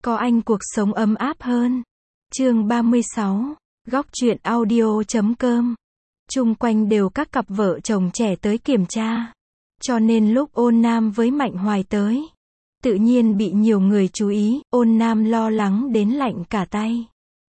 có anh cuộc sống ấm áp hơn. Chương 36, góc truyện audio.com. Chung quanh đều các cặp vợ chồng trẻ tới kiểm tra. Cho nên lúc Ôn Nam với Mạnh Hoài tới, tự nhiên bị nhiều người chú ý, Ôn Nam lo lắng đến lạnh cả tay.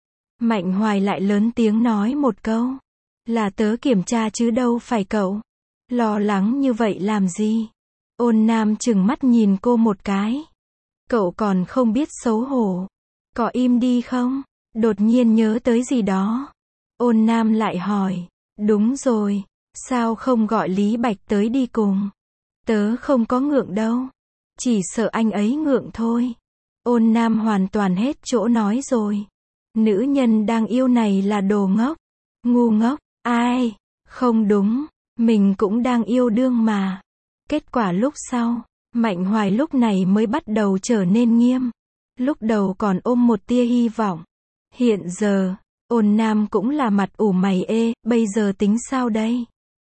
Mạnh Hoài lại lớn tiếng nói một câu, là tớ kiểm tra chứ đâu phải cậu. Lo lắng như vậy làm gì? Ôn Nam trừng mắt nhìn cô một cái. Cậu còn không biết xấu hổ. Có im đi không? Đột nhiên nhớ tới gì đó. Ôn Nam lại hỏi, đúng rồi, sao không gọi Lý Bạch tới đi cùng? Tớ không có ngượng đâu. Chỉ sợ anh ấy ngượng thôi. Ôn Nam hoàn toàn hết chỗ nói rồi. Nữ nhân đang yêu này là đồ ngốc. Ngu ngốc, ai? Không đúng, mình cũng đang yêu đương mà. Kết quả lúc sau, Mạnh Hoài lúc này mới bắt đầu trở nên nghiêm. Lúc đầu còn ôm một tia hy vọng. Hiện giờ, Ôn Nam cũng là mặt ủ mày ê, bây giờ tính sao đây?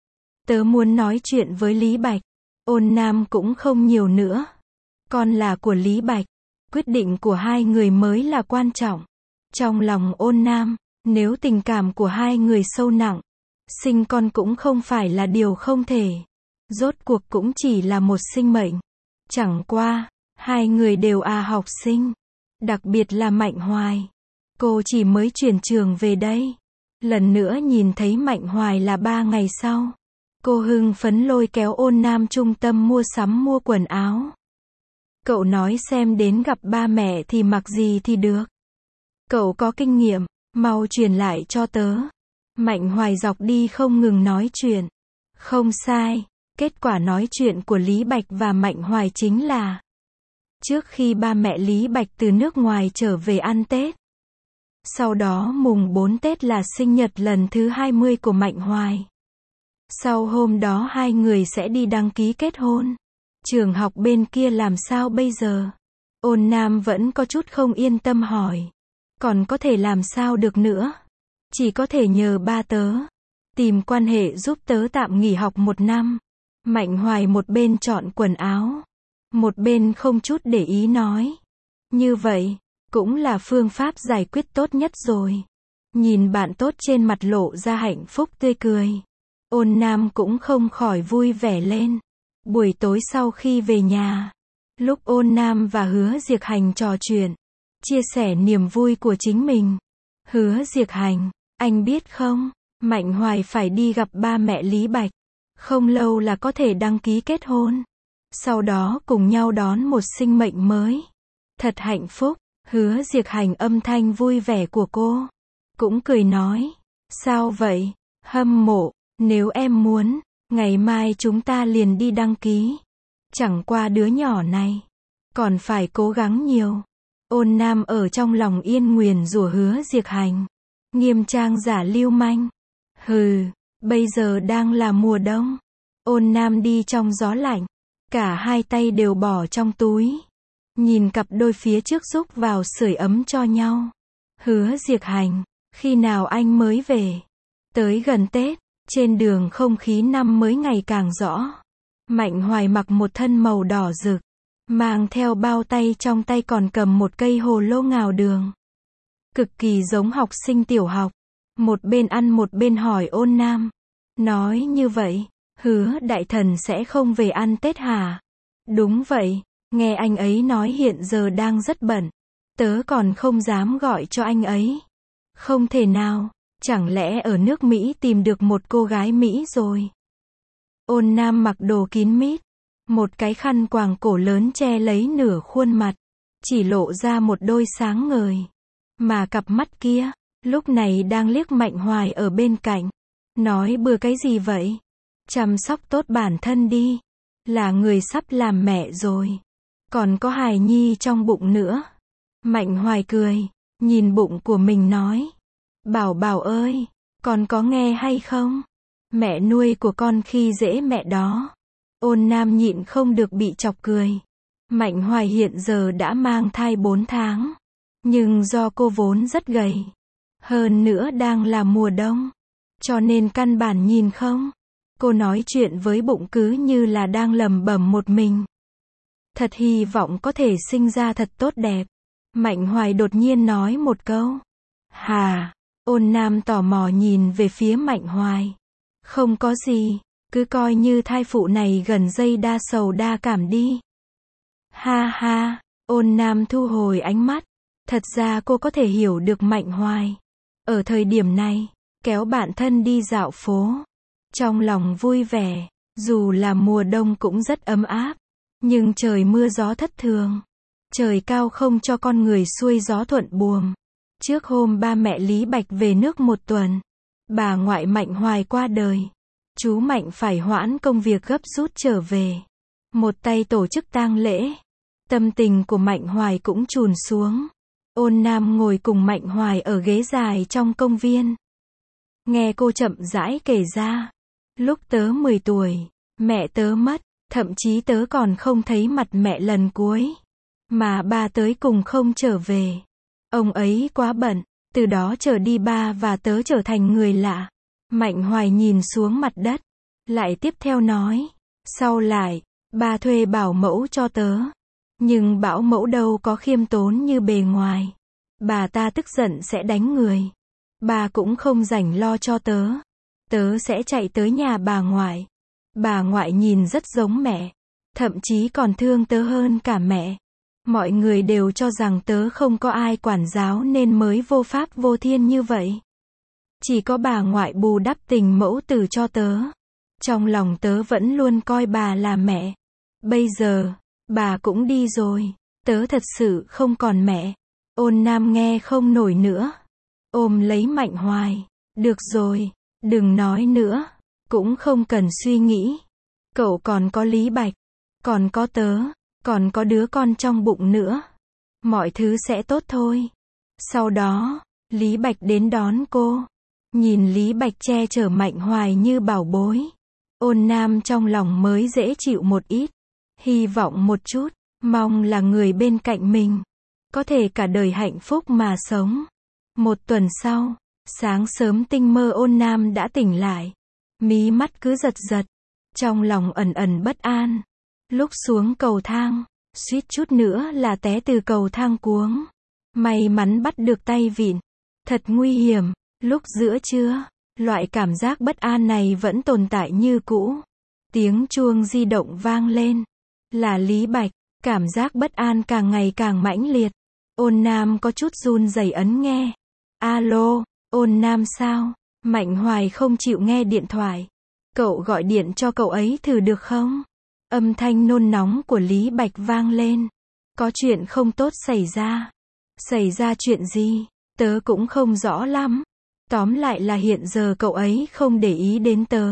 Tớ muốn nói chuyện với Lý Bạch. Ôn Nam cũng không nhiều nữa. Con là của Lý Bạch. Quyết định của hai người mới là quan trọng. Trong lòng Ôn Nam, nếu tình cảm của hai người sâu nặng, sinh con cũng không phải là điều không thể. Rốt cuộc cũng chỉ là một sinh mệnh. Chẳng qua, hai người đều học sinh. Đặc biệt là Mạnh Hoài. Cô chỉ mới chuyển trường về đây. Lần nữa nhìn thấy Mạnh Hoài là 3 ngày sau. Cô hưng phấn lôi kéo Ôn Nam trung tâm mua sắm mua quần áo. Cậu nói xem đến gặp ba mẹ thì mặc gì thì được. Cậu có kinh nghiệm, mau truyền lại cho tớ. Mạnh Hoài dọc đi không ngừng nói chuyện. Không sai, kết quả nói chuyện của Lý Bạch và Mạnh Hoài chính là trước khi ba mẹ Lý Bạch từ nước ngoài trở về ăn Tết. Sau đó mùng 4 Tết là sinh nhật lần thứ 20 của Mạnh Hoài. Sau hôm đó hai người sẽ đi đăng ký kết hôn. Trường học bên kia làm sao bây giờ? Ôn Nam vẫn có chút không yên tâm hỏi. Còn có thể làm sao được nữa? Chỉ có thể nhờ ba tớ tìm quan hệ giúp tớ tạm nghỉ học 1 năm. Mạnh Hoài một bên chọn quần áo, một bên không chút để ý nói. Như vậy, cũng là phương pháp giải quyết tốt nhất rồi. Nhìn bạn tốt trên mặt lộ ra hạnh phúc tươi cười. Ôn Nam cũng không khỏi vui vẻ lên. Buổi tối sau khi về nhà, lúc Ôn Nam và Hứa Diệc Hành trò chuyện, chia sẻ niềm vui của chính mình. Hứa Diệc Hành, anh biết không, Mạnh Hoài phải đi gặp ba mẹ Lý Bạch. Không lâu là có thể đăng ký kết hôn. Sau đó cùng nhau đón một sinh mệnh mới. Thật hạnh phúc. Hứa Diệc Hành âm thanh vui vẻ của cô cũng cười nói, sao vậy? Hâm mộ, nếu em muốn, ngày mai chúng ta liền đi đăng ký. Chẳng qua đứa nhỏ này còn phải cố gắng nhiều. Ôn Nam ở trong lòng yên nguyền rủa Hứa Diệc Hành. Nghiêm trang giả lưu manh. Hừ, bây giờ đang là mùa đông. Ôn Nam đi trong gió lạnh. Cả hai tay đều bỏ trong túi. Nhìn cặp đôi phía trước rúc vào sưởi ấm cho nhau. Hứa Diệc Hành, khi nào anh mới về? Tới gần Tết, trên đường không khí năm mới ngày càng rõ. Mạnh Hoài mặc một thân màu đỏ rực, mang theo bao tay, trong tay còn cầm một cây hồ lô ngào đường. Cực kỳ giống học sinh tiểu học. Một bên ăn một bên hỏi Ôn Nam. Nói như vậy, Hứa đại thần sẽ không về ăn Tết hả? Đúng vậy, nghe anh ấy nói hiện giờ đang rất bận. Tớ còn không dám gọi cho anh ấy. Không thể nào, chẳng lẽ ở nước Mỹ tìm được một cô gái Mỹ rồi? Ôn Nam mặc đồ kín mít, một cái khăn quàng cổ lớn che lấy nửa khuôn mặt, chỉ lộ ra một đôi sáng ngời. Mà cặp mắt kia, lúc này đang liếc Mạnh Hoài ở bên cạnh. Nói bừa cái gì vậy? Chăm sóc tốt bản thân đi. Là người sắp làm mẹ rồi. Còn có hài nhi trong bụng nữa. Mạnh Hoài cười, nhìn bụng của mình nói. Bảo Bảo ơi, con có nghe hay không? Mẹ nuôi của con khi dễ mẹ đó. Ôn Nam nhịn không được bị chọc cười. Mạnh Hoài hiện giờ đã mang thai 4 tháng. Nhưng do cô vốn rất gầy. Hơn nữa đang là mùa đông. Cho nên căn bản nhìn không. Cô nói chuyện với bụng cứ như là đang lẩm bẩm một mình. Thật hy vọng có thể sinh ra thật tốt đẹp. Mạnh Hoài đột nhiên nói một câu. Hà, Ôn Nam tò mò nhìn về phía Mạnh Hoài. Không có gì, cứ coi như thai phụ này gần dây đa sầu đa cảm đi. Ha ha, Ôn Nam thu hồi ánh mắt. Thật ra cô có thể hiểu được Mạnh Hoài. Ở thời điểm này, kéo bạn thân đi dạo phố. Trong lòng vui vẻ, dù là mùa đông cũng rất ấm áp. Nhưng trời mưa gió thất thường. Trời cao không cho con người xuôi gió thuận buồm. Trước hôm ba mẹ Lý Bạch về nước một tuần, bà ngoại Mạnh Hoài qua đời. Chú Mạnh phải hoãn công việc gấp rút trở về. Một tay tổ chức tang lễ. Tâm tình của Mạnh Hoài cũng chùn xuống. Ôn Nam ngồi cùng Mạnh Hoài ở ghế dài trong công viên. Nghe cô chậm rãi kể ra. Lúc tớ 10 tuổi, mẹ tớ mất, thậm chí tớ còn không thấy mặt mẹ lần cuối. Mà ba tới cùng không trở về. Ông ấy quá bận, từ đó trở đi ba và tớ trở thành người lạ. Mạnh Hoài nhìn xuống mặt đất, lại tiếp theo nói. Sau lại, ba thuê bảo mẫu cho tớ. Nhưng bảo mẫu đâu có khiêm tốn như bề ngoài. Bà ta tức giận sẽ đánh người. Bà cũng không rảnh lo cho tớ. Tớ sẽ chạy tới nhà bà ngoại. Bà ngoại nhìn rất giống mẹ. Thậm chí còn thương tớ hơn cả mẹ. Mọi người đều cho rằng tớ không có ai quản giáo nên mới vô pháp vô thiên như vậy. Chỉ có bà ngoại bù đắp tình mẫu tử cho tớ. Trong lòng tớ vẫn luôn coi bà là mẹ. Bây giờ, bà cũng đi rồi. Tớ thật sự không còn mẹ. Ôn Nam nghe không nổi nữa. Ôm lấy Mạnh Hoài. Được rồi, đừng nói nữa. Cũng không cần suy nghĩ. Cậu còn có Lý Bạch. Còn có tớ. Còn có đứa con trong bụng nữa. Mọi thứ sẽ tốt thôi. Sau đó, Lý Bạch đến đón cô. Nhìn Lý Bạch che chở Mạnh Hoài như bảo bối. Ôn Nam trong lòng mới dễ chịu một ít. Hy vọng một chút. Mong là người bên cạnh mình. Có thể cả đời hạnh phúc mà sống. Một tuần sau, sáng sớm tinh mơ Ôn Nam đã tỉnh lại. Mí mắt cứ giật giật. Trong lòng ẩn ẩn bất an. Lúc xuống cầu thang, suýt chút nữa là té từ cầu thang cuống. May mắn bắt được tay vịn. Thật nguy hiểm. Lúc giữa trưa, loại cảm giác bất an này vẫn tồn tại như cũ. Tiếng chuông di động vang lên. Là Lý Bạch. Cảm giác bất an càng ngày càng mãnh liệt. Ôn Nam có chút run rẩy ấn nghe. Alo, Ôn Nam sao? Mạnh Hoài không chịu nghe điện thoại. Cậu gọi điện cho cậu ấy thử được không? Âm thanh nôn nóng của Lý Bạch vang lên. Có chuyện không tốt xảy ra. Xảy ra chuyện gì? Tớ cũng không rõ lắm. Tóm lại là hiện giờ cậu ấy không để ý đến tớ.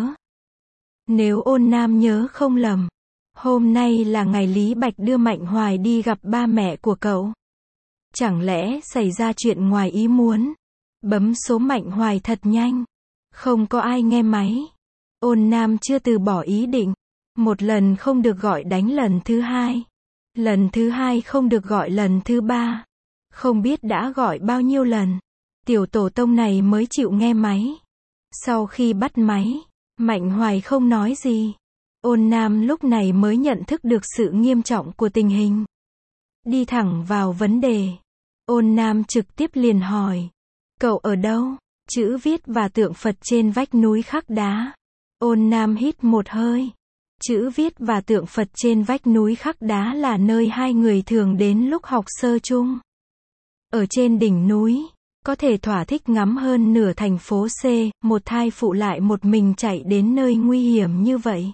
Nếu Ôn Nam nhớ không lầm, hôm nay là ngày Lý Bạch đưa Mạnh Hoài đi gặp ba mẹ của cậu. Chẳng lẽ xảy ra chuyện ngoài ý muốn? Bấm số Mạnh Hoài thật nhanh. Không có ai nghe máy. Ôn Nam chưa từ bỏ ý định. Một lần không được gọi đánh lần thứ hai. Lần thứ hai không được gọi lần thứ ba. Không biết đã gọi bao nhiêu lần. Tiểu tổ tông này mới chịu nghe máy. Sau khi bắt máy, Mạnh Hoài không nói gì. Ôn Nam lúc này mới nhận thức được sự nghiêm trọng của tình hình. Đi thẳng vào vấn đề. Ôn Nam trực tiếp liền hỏi. Cậu ở đâu? Chữ viết và tượng Phật trên vách núi khắc đá. Ôn Nam hít một hơi. Chữ viết và tượng Phật trên vách núi khắc đá là nơi hai người thường đến lúc học sơ chung. Ở trên đỉnh núi, có thể thỏa thích ngắm hơn nửa thành phố C, một thai phụ lại một mình chạy đến nơi nguy hiểm như vậy.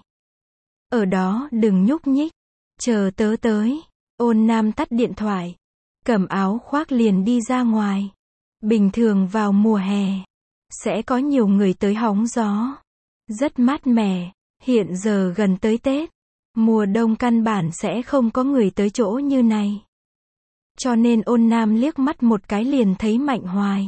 Ở đó đừng nhúc nhích, chờ tớ tới. Ôn Nam tắt điện thoại, cầm áo khoác liền đi ra ngoài. Bình thường vào mùa hè, sẽ có nhiều người tới hóng gió. Rất mát mẻ, hiện giờ gần tới Tết. Mùa đông căn bản sẽ không có người tới chỗ như này. Cho nên Ôn Nam liếc mắt một cái liền thấy Mạnh Hoài.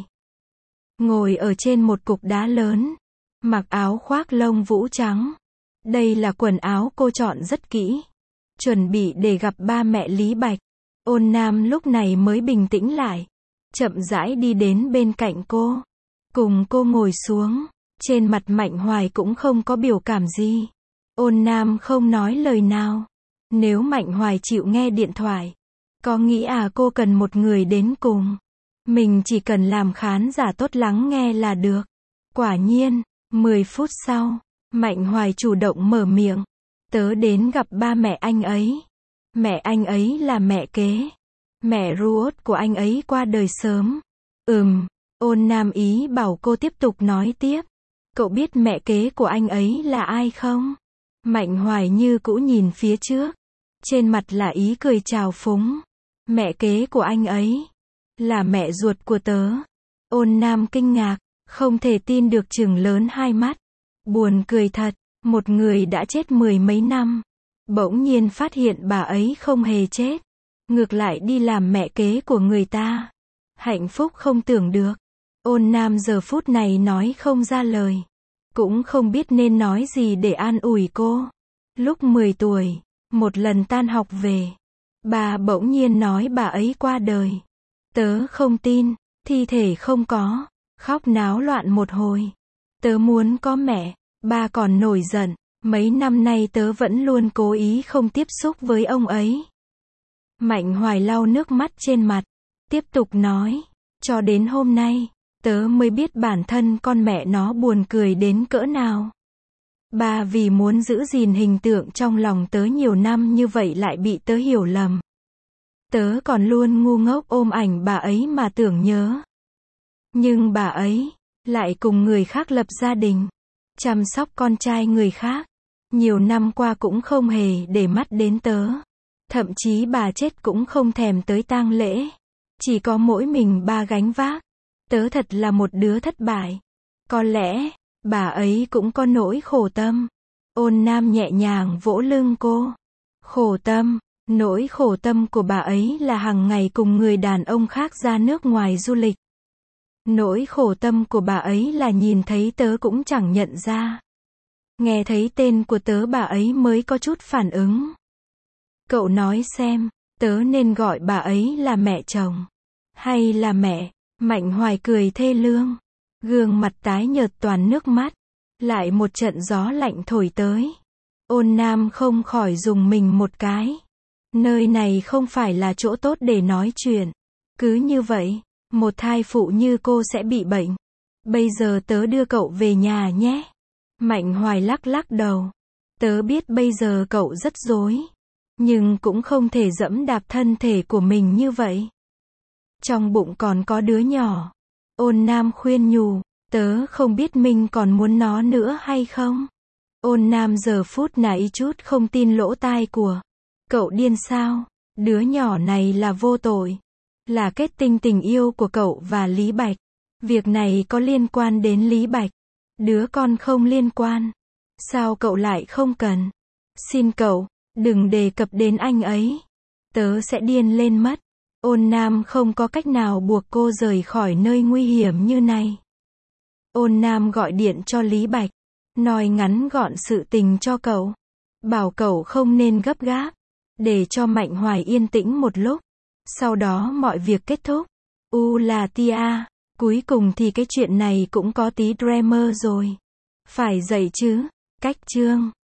Ngồi ở trên một cục đá lớn, mặc áo khoác lông vũ trắng. Đây là quần áo cô chọn rất kỹ. Chuẩn bị để gặp ba mẹ Lý Bạch. Ôn Nam lúc này mới bình tĩnh lại. Chậm rãi đi đến bên cạnh cô. Cùng cô ngồi xuống. Trên mặt Mạnh Hoài cũng không có biểu cảm gì. Ôn Nam không nói lời nào. Nếu Mạnh Hoài chịu nghe điện thoại, Có nghĩ à cô cần một người đến cùng. Mình chỉ cần làm khán giả tốt lắng nghe là được. Quả nhiên, 10 phút sau, Mạnh Hoài chủ động mở miệng. Tớ đến gặp ba mẹ anh ấy. Mẹ anh ấy là mẹ kế. Mẹ ruột của anh ấy qua đời sớm. Ôn Nam ý bảo cô tiếp tục nói tiếp. Cậu biết mẹ kế của anh ấy là ai không? Mạnh Hoài như cũ nhìn phía trước. Trên mặt là ý cười trào phúng. Mẹ kế của anh ấy là mẹ ruột của tớ. Ôn Nam kinh ngạc, không thể tin được chừng lớn hai mắt. Buồn cười thật, một người đã chết 10 mấy năm. Bỗng nhiên phát hiện bà ấy không hề chết. Ngược lại đi làm mẹ kế của người ta. Hạnh phúc không tưởng được. Ôn Nam giờ phút này nói không ra lời. Cũng không biết nên nói gì để an ủi cô. Lúc 10 tuổi, một lần tan học về, bà bỗng nhiên nói bà ấy qua đời. Tớ không tin, thi thể không có, khóc náo loạn một hồi. Tớ muốn có mẹ, bà còn nổi giận, mấy năm nay tớ vẫn luôn cố ý không tiếp xúc với ông ấy. Mạnh Hoài lau nước mắt trên mặt, tiếp tục nói, cho đến hôm nay, tớ mới biết bản thân con mẹ nó buồn cười đến cỡ nào. Bà vì muốn giữ gìn hình tượng trong lòng tớ nhiều năm như vậy lại bị tớ hiểu lầm. Tớ còn luôn ngu ngốc ôm ảnh bà ấy mà tưởng nhớ. Nhưng bà ấy lại cùng người khác lập gia đình, chăm sóc con trai người khác. Nhiều năm qua cũng không hề để mắt đến tớ. Thậm chí bà chết cũng không thèm tới tang lễ. Chỉ có mỗi mình bà gánh vác. Tớ thật là một đứa thất bại. Có lẽ, bà ấy cũng có nỗi khổ tâm. Ôn Nam nhẹ nhàng vỗ lưng cô. Khổ tâm, nỗi khổ tâm của bà ấy là hàng ngày cùng người đàn ông khác ra nước ngoài du lịch. Nỗi khổ tâm của bà ấy là nhìn thấy tớ cũng chẳng nhận ra. Nghe thấy tên của tớ bà ấy mới có chút phản ứng. Cậu nói xem, tớ nên gọi bà ấy là mẹ chồng, hay là mẹ? Mạnh Hoài cười thê lương. Gương mặt tái nhợt toàn nước mắt. Lại một trận gió lạnh thổi tới. Ôn Nam không khỏi rùng mình một cái. Nơi này không phải là chỗ tốt để nói chuyện. Cứ như vậy, một thai phụ như cô sẽ bị bệnh. Bây giờ tớ đưa cậu về nhà nhé. Mạnh Hoài lắc lắc đầu. Tớ biết bây giờ cậu rất rối. Nhưng cũng không thể dẫm đạp thân thể của mình như vậy. Trong bụng còn có đứa nhỏ. Ôn Nam khuyên nhủ. Tớ không biết mình còn muốn nó nữa hay không. Ôn Nam giờ phút này chút không tin lỗ tai của. Cậu điên sao? Đứa nhỏ này là vô tội. Là kết tinh tình yêu của cậu và Lý Bạch. Việc này có liên quan đến Lý Bạch. Đứa con không liên quan. Sao cậu lại không cần? Xin cậu, đừng đề cập đến anh ấy. Tớ sẽ điên lên mất. Ôn Nam không có cách nào buộc cô rời khỏi nơi nguy hiểm như này. Ôn Nam gọi điện cho Lý Bạch. Nói ngắn gọn sự tình cho cậu. Bảo cậu không nên gấp gáp. Để cho Mạnh Hoài yên tĩnh một lúc. Sau đó mọi việc kết thúc. Là tia. Cuối cùng thì cái chuyện này cũng có tí drama rồi. Phải dậy chứ. Cách chương